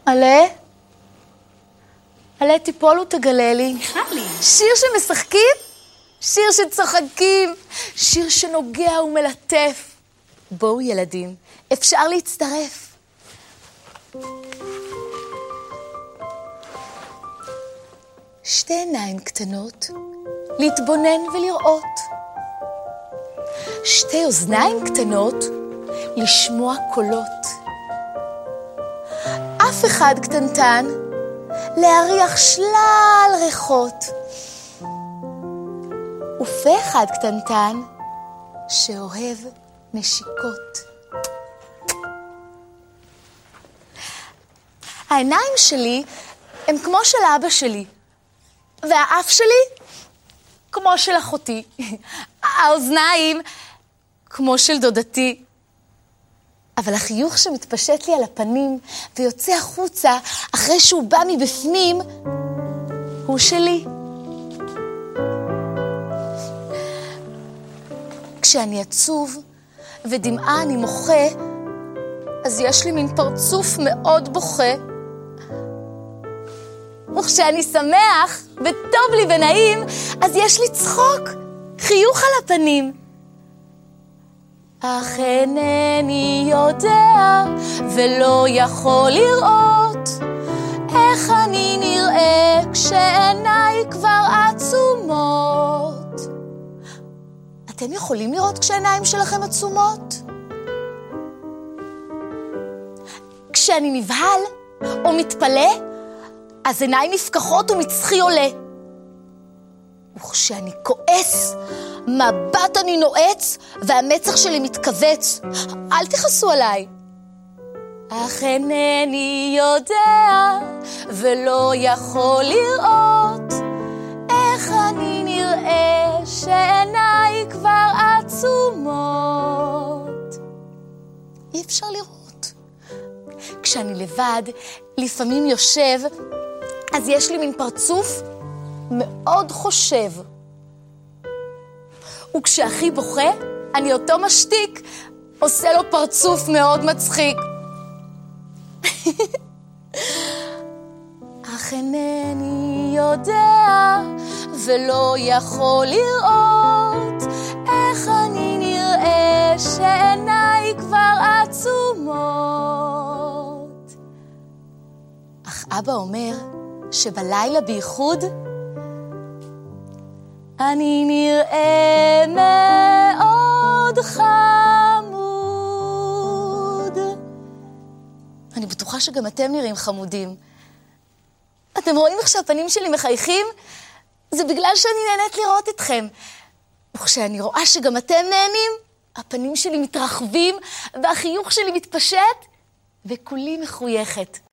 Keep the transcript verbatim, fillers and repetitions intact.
עלה? עלה, תיפול ותגלה לי. מיכלי. שיר שמשחקים? שיר שצוחקים. שיר שנוגע ומלטף. בואו ילדים, אפשר להצטרף. שתי עיניים קטנות, להתבונן ולראות. שתי אוזניים קטנות, לשמוע קולות. אף אחד קטנטן, להריח שלל ריחות. ופה אחד קטנטן, שאוהב נשיקות. העיניים שלי הם כמו של אבא שלי, והאף שלי כמו של אחותי. האוזניים כמו של דודתי. אבל החיוך שמתפשט לי על הפנים ויוצא החוצה אחרי שהוא בא מבפנים, הוא שלי. כשאני עצוב ודמעה אני מוחה, אז יש לי מין פרצוף מאוד בוכה. וכשאני שמח וטוב לי ונעים, אז יש לי צחוק, חיוך על הפנים. אך אינני יודע ולא יכול לראות איך אני נראה כשעיניי כבר עצומות. אתם יכולים לראות כשעיניים שלכם עצומות? כשאני נבהל או מתפלא, אז עיניים נפקחות ומצחי עולה. וכשאני כועס, מבט אני נועץ והמצח שלי מתכווץ. אל תכעסו עליי. אך אינני יודע ולא יכול לראות איך אני נראה שעיניי כבר עצומות. אי אפשר לראות. כשאני לבד, לפעמים יושב, אז יש לי מין פרצוף מאוד חושב. וכשאחי בוכה, אני אותו משתיק, עושה לו פרצוף מאוד מצחיק. אך אינני יודע ולא יכול לראות איך אני נראה שעיניי כבר עצומות. אך אבא אומר שבלילה בייחוד אני נראה מאוד חמוד. אני בטוחה שגם אתם נראים חמודים. אתם רואים איך שהפנים שלי מחייכים? זה בגלל שאני נהנית לראות אתכם. וכשאני רואה שגם אתם נהנים, הפנים שלי מתרחבים והחיוך שלי מתפשט וכולי מחויכת.